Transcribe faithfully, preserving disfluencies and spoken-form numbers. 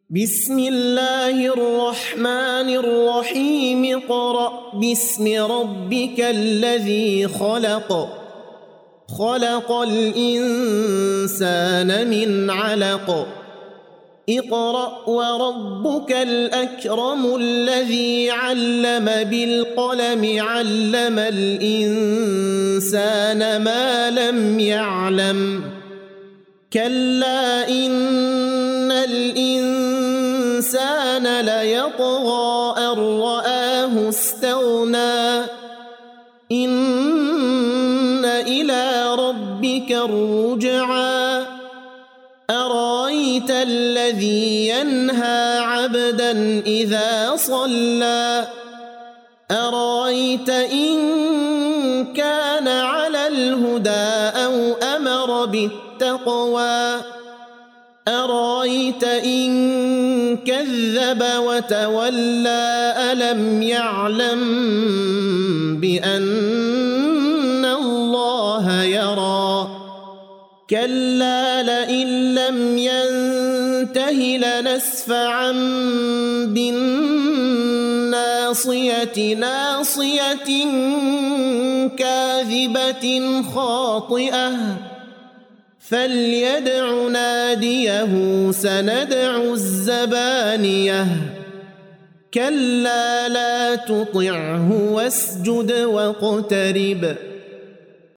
بسم الله الرحمن الرحيم اقرأ باسم ربك الذي خلق خلق الإنسان من علق اقرأ وربك الأكرم الذي علم بالقلم علم الإنسان ما لم يعلم كلا إن الإنسان ليطغى أن رآه استغنى إن إلى ربك الرجعى أرأيت الذي ينهى عبدا إذا صلى أرأيت إن كان على الهدى أو أمر بالتقوى أرأيت إن كذب وتولى ألم يعلم بأن الله يرى كلا لئن لم ينته لنسفعا بالناصية ناصية كاذبة خاطئة فليدع ناديه سندع الزبانية كلا لا تطعه واسجد واقترب